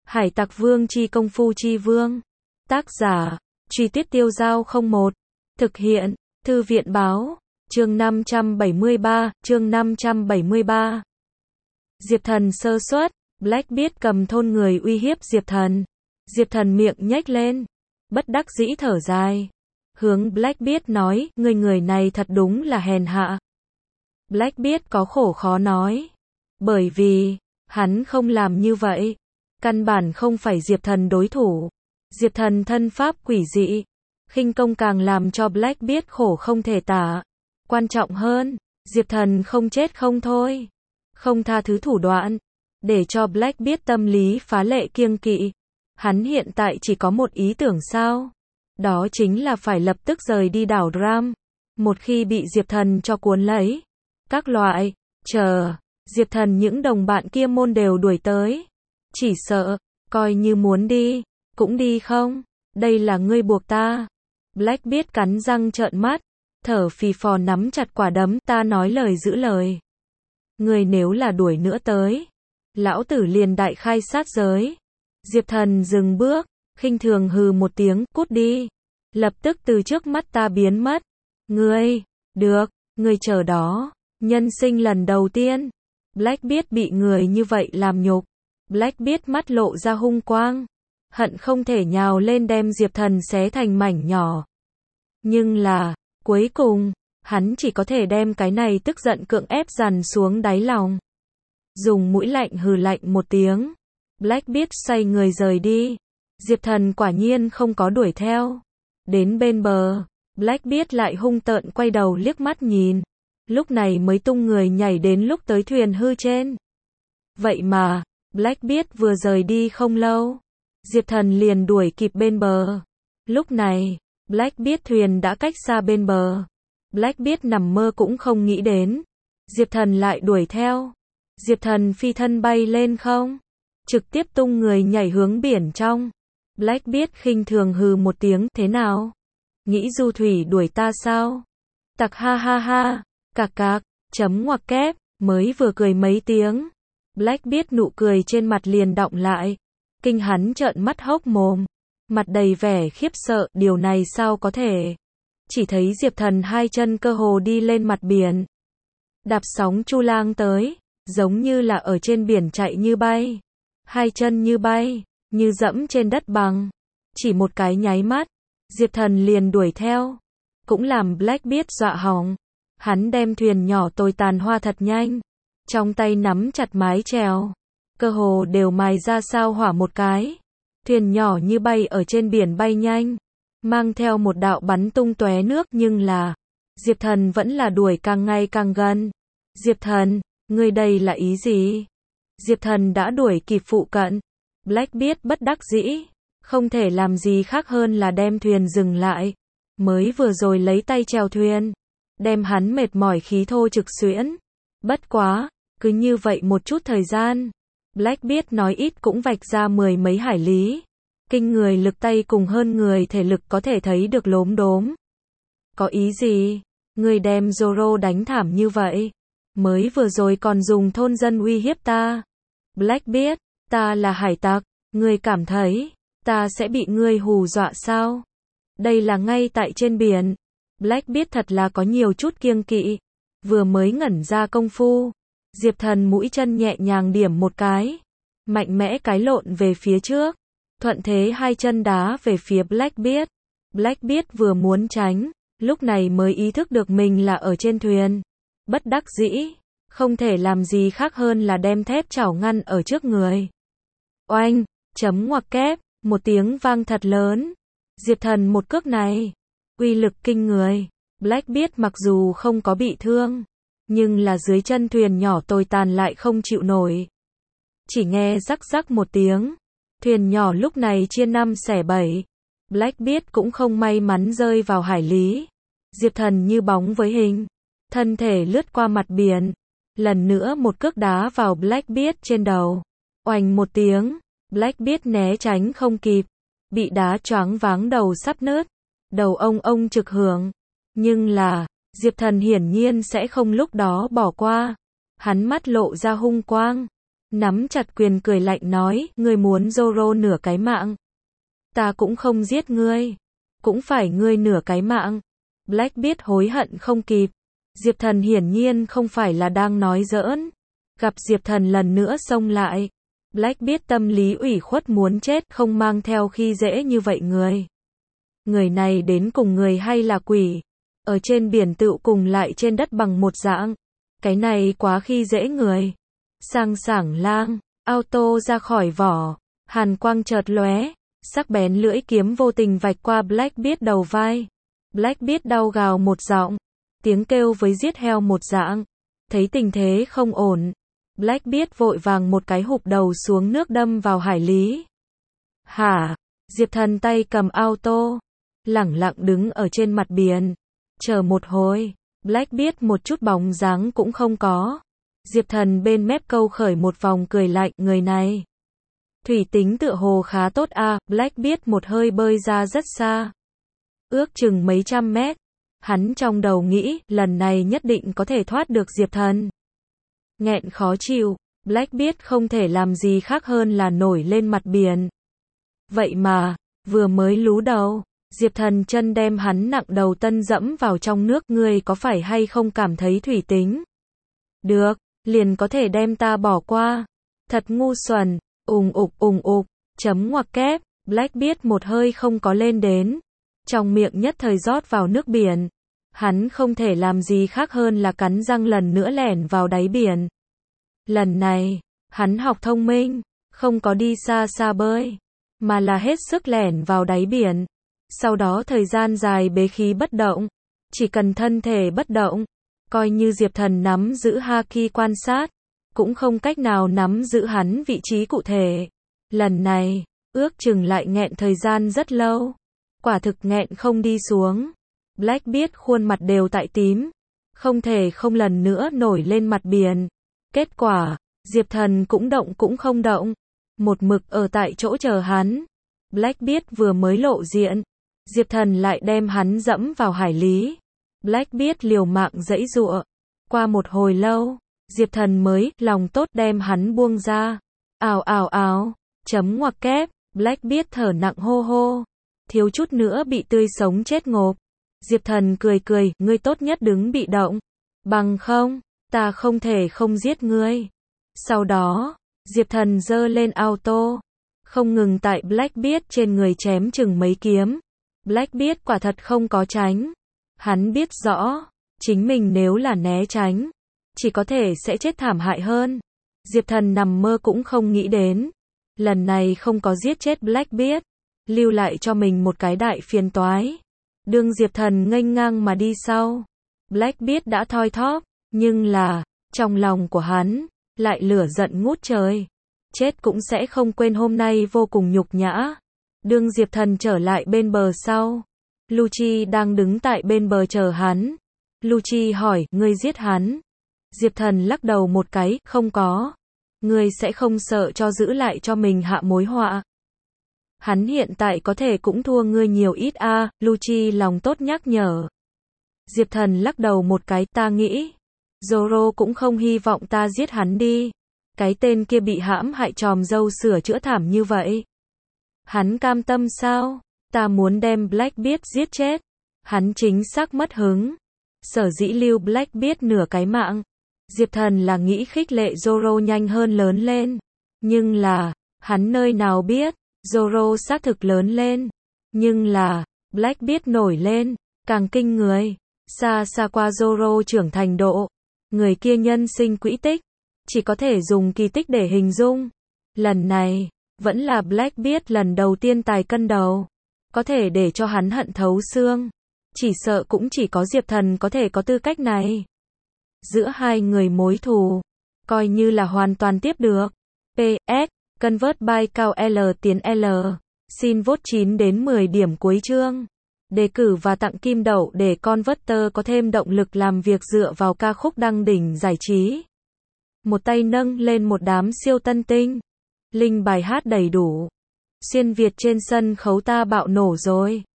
Hải Tặc Vương chi công phu chi vương. Tác giả, Truy Tuyết Tiêu Dao 01. Thực hiện, Thư viện báo, chương 573. Diệp Thần sơ suất, Blackbeard cầm thôn người uy hiếp Diệp Thần. Diệp Thần miệng nhếch lên, bất đắc dĩ thở dài. Hướng Blackbeard nói, người này thật đúng là hèn hạ. Blackbeard có khổ khó nói. Bởi vì, hắn không làm như vậy. Căn bản không phải Diệp Thần đối thủ. Diệp Thần thân pháp quỷ dị. Khinh công càng làm cho Blackbeard khổ không thể tả. Quan trọng hơn, Diệp Thần không chết không thôi. Không tha thứ thủ đoạn. Để cho Blackbeard tâm lý phá lệ kiêng kỵ. Hắn hiện tại chỉ có một ý tưởng sao? Đó chính là phải lập tức rời đi đảo Dram. Một khi bị Diệp Thần cho cuốn lấy. Các loại, chờ, Diệp Thần những đồng bạn kia môn đều đuổi tới. Chỉ sợ, coi như muốn đi, cũng đi không? Đây là ngươi buộc ta. Blackbeard cắn răng trợn mắt, thở phì phò nắm chặt quả đấm, ta nói lời giữ lời. Ngươi nếu là đuổi nữa tới, lão tử liền đại khai sát giới. Diệp Thần dừng bước, khinh thường hừ một tiếng, cút đi. Lập tức từ trước mắt ta biến mất. Ngươi, được, ngươi chờ đó. Nhân sinh lần đầu tiên, Blackbeard bị người như vậy làm nhục. Blackbeard mắt lộ ra hung quang, hận không thể nhào lên đem Diệp Thần xé thành mảnh nhỏ. Nhưng là, cuối cùng, hắn chỉ có thể đem cái này tức giận cưỡng ép dằn xuống đáy lòng. Dùng mũi lạnh hừ lạnh một tiếng, Blackbeard xoay người rời đi. Diệp Thần quả nhiên không có đuổi theo. Đến bên bờ, Blackbeard lại hung tợn quay đầu liếc mắt nhìn. Lúc này mới tung người nhảy đến lúc tới thuyền hư trên. Vậy mà, Blackbeard vừa rời đi không lâu, Diệp Thần liền đuổi kịp bên bờ. Lúc này, Blackbeard thuyền đã cách xa bên bờ. Blackbeard nằm mơ cũng không nghĩ đến. Diệp Thần lại đuổi theo. Diệp Thần phi thân bay lên không, trực tiếp tung người nhảy hướng biển trong. Blackbeard khinh thường hừ một tiếng, thế nào? Nghĩ du thủy đuổi ta sao? Tặc ha ha ha, cạc cạc, chấm ngoặc kép, mới vừa cười mấy tiếng. Blackbeard nụ cười trên mặt liền đọng lại. Kinh hắn trợn mắt hốc mồm. Mặt đầy vẻ khiếp sợ, điều này sao có thể? Chỉ thấy Diệp Thần hai chân cơ hồ đi lên mặt biển. Đạp sóng chu lang tới, giống như là ở trên biển chạy như bay. Hai chân như bay, như dẫm trên đất bằng. Chỉ một cái nháy mắt, Diệp Thần liền đuổi theo. Cũng làm Blackbeard dọa hỏng. Hắn đem thuyền nhỏ tồi tàn hoa thật nhanh. Trong tay nắm chặt mái chèo. Cơ hồ đều mài ra sao hỏa một cái. Thuyền nhỏ như bay ở trên biển bay nhanh. Mang theo một đạo bắn tung tóe nước, nhưng là Diệp Thần vẫn là đuổi càng ngày càng gần. Diệp Thần, ngươi đây là ý gì? Diệp Thần đã đuổi kịp phụ cận. Blackbeard bất đắc dĩ. Không thể làm gì khác hơn là đem thuyền dừng lại. Mới vừa rồi lấy tay chèo thuyền. Đem hắn mệt mỏi khí thô trực xuyễn. Bất quá, cứ như vậy một chút thời gian. Blackbeard nói ít cũng vạch ra mười mấy hải lý. Kinh người lực tay cùng hơn người thể lực có thể thấy được lốm đốm. Có ý gì? Người đem Zoro đánh thảm như vậy. Mới vừa rồi còn dùng thôn dân uy hiếp ta. Blackbeard, ta là hải tặc. Ngươi cảm thấy, ta sẽ bị ngươi hù dọa sao? Đây là ngay tại trên biển. Blackbeard thật là có nhiều chút kiêng kỵ. Vừa mới ngẩn ra công phu. Diệp Thần mũi chân nhẹ nhàng điểm một cái. Mạnh mẽ cái lộn về phía trước. Thuận thế hai chân đá về phía Blackbeard. Blackbeard vừa muốn tránh. Lúc này mới ý thức được mình là ở trên thuyền. Bất đắc dĩ. Không thể làm gì khác hơn là đem thép chảo ngăn ở trước người. Oanh, chấm ngoặc kép. Một tiếng vang thật lớn. Diệp Thần một cước này. Uy lực kinh người. Blackbeard mặc dù không có bị thương. Nhưng là dưới chân thuyền nhỏ tồi tàn lại không chịu nổi. Chỉ nghe rắc rắc một tiếng. Thuyền nhỏ lúc này chia năm xẻ bảy. Blackbeard cũng không may mắn rơi vào hải lý. Diệp Thần như bóng với hình. Thân thể lướt qua mặt biển. Lần nữa một cước đá vào Blackbeard trên đầu. Oành một tiếng. Blackbeard né tránh không kịp. Bị đá choáng váng đầu sắp nứt. Đầu ông trực hưởng. Nhưng là, Diệp Thần hiển nhiên sẽ không lúc đó bỏ qua. Hắn mắt lộ ra hung quang. nắm chặt quyền cười lạnh nói, ngươi muốn Zoro nửa cái mạng. Ta cũng không giết ngươi. Cũng phải ngươi nửa cái mạng. Blackbeard hối hận không kịp. Diệp Thần hiển nhiên không phải là đang nói giỡn. Gặp Diệp Thần lần nữa xông lại. Blackbeard tâm lý ủy khuất muốn chết, không mang theo khi dễ như vậy người. Người này đến cùng người hay là quỷ? Ở trên biển tựu cùng lại trên đất bằng một dạng. Cái này quá khi dễ người. Sang sảng lang, auto ra khỏi vỏ. Hàn quang chợt lóe. Sắc bén lưỡi kiếm vô tình vạch qua Blackbeard đầu vai. Blackbeard đau gào một giọng. Tiếng kêu với giết heo một dạng. Thấy tình thế không ổn. Blackbeard vội vàng một cái hụp đầu xuống nước đâm vào hải lý. Hả? Diệp Thần tay cầm auto. Lẳng lặng đứng ở trên mặt biển. Chờ một hồi. Blackbeard một chút bóng dáng cũng không có. Diệp Thần bên mép câu khởi một vòng cười lạnh, người này. Thủy tính tựa hồ khá tốt a. Blackbeard một hơi bơi ra rất xa. Ước chừng mấy trăm mét. Hắn trong đầu nghĩ, lần này nhất định có thể thoát được Diệp Thần. Nghẹn khó chịu, Blackbeard không thể làm gì khác hơn là nổi lên mặt biển. Vậy mà, vừa mới lú đầu, Diệp Thần chân đem hắn nặng đầu tân dẫm vào trong nước, ngươi có phải hay không cảm thấy thủy tính? Được, liền có thể đem ta bỏ qua. Thật ngu xuẩn, ùng ục, chấm ngoặc kép, Blackbeard một hơi không có lên đến. Trong miệng nhất thời rót vào nước biển. Hắn không thể làm gì khác hơn là cắn răng lần nữa lẻn vào đáy biển. Lần này, hắn học thông minh, không có đi xa xa bơi, mà là hết sức lẻn vào đáy biển. Sau đó thời gian dài bế khí bất động, chỉ cần thân thể bất động, coi như Diệp Thần nắm giữ haki quan sát, cũng không cách nào nắm giữ hắn vị trí cụ thể. Lần này, ước chừng lại nghẹn thời gian rất lâu. Quả thực nghẹn không đi xuống. Blackbeard khuôn mặt đều tại tím. Không thể không lần nữa nổi lên mặt biển. Kết quả, Diệp Thần cũng động cũng không động. Một mực ở tại chỗ chờ hắn. Blackbeard vừa mới lộ diện. Diệp Thần lại đem hắn dẫm vào hải lý. Blackbeard liều mạng giãy giụa. Qua một hồi lâu, Diệp Thần mới lòng tốt đem hắn buông ra. Ào, chấm ngoặc kép, Blackbeard thở nặng hô hô. Thiếu chút nữa bị tươi sống chết ngộp. Diệp Thần cười, ngươi tốt nhất đứng bị động. Bằng không, ta không thể không giết ngươi. Sau đó, Diệp Thần giơ lên auto. Không ngừng tại Blackbeard trên người chém chừng mấy kiếm. Blackbeard quả thật không có tránh. Hắn biết rõ, chính mình nếu là né tránh, chỉ có thể sẽ chết thảm hại hơn. Diệp Thần nằm mơ cũng không nghĩ đến. Lần này không có giết chết Blackbeard, lưu lại cho mình một cái đại phiền toái. Đương Diệp Thần nghênh ngang mà đi sau. Blackbeard đã thoi thóp, nhưng là, trong lòng của hắn, lại lửa giận ngút trời. Chết cũng sẽ không quên hôm nay vô cùng nhục nhã. Đương Diệp Thần trở lại bên bờ sau. Lucci đang đứng tại bên bờ chờ hắn. Lucci hỏi, ngươi giết hắn? Diệp Thần lắc đầu một cái, không có. Ngươi sẽ không sợ cho giữ lại cho mình hạ mối họa. Hắn hiện tại có thể cũng thua ngươi nhiều ít a. Lucci lòng tốt nhắc nhở. Diệp Thần lắc đầu một cái, ta nghĩ. Zoro cũng không hy vọng ta giết hắn đi. Cái tên kia bị hãm hại tròm dâu sửa chữa thảm như vậy. Hắn cam tâm sao? Ta muốn đem Blackbeard giết chết. Hắn chính xác mất hứng. Sở dĩ lưu Blackbeard nửa cái mạng. Diệp Thần là nghĩ khích lệ Zoro nhanh hơn lớn lên. Nhưng là, hắn nơi nào biết, Zoro xác thực lớn lên. Nhưng là, Blackbeard nổi lên, càng kinh người. Xa xa qua Zoro trưởng thành độ. Người kia nhân sinh quỹ tích. Chỉ có thể dùng kỳ tích để hình dung. Lần này, vẫn là Blackbeard lần đầu tiên tài cân đầu. Có thể để cho hắn hận thấu xương. Chỉ sợ cũng chỉ có Diệp Thần có thể có tư cách này. Giữa hai người mối thù, coi như là hoàn toàn tiếp được. PS, Convert by cao L tiến L. Xin vote 9 đến 10 điểm cuối chương. Đề cử và tặng kim đậu để Converter có thêm động lực làm việc dựa vào ca khúc đăng đỉnh giải trí. Một tay nâng lên một đám siêu tân tinh. Link bài hát đầy đủ. Xuyên Việt trên sân khấu ta bạo nổ rồi.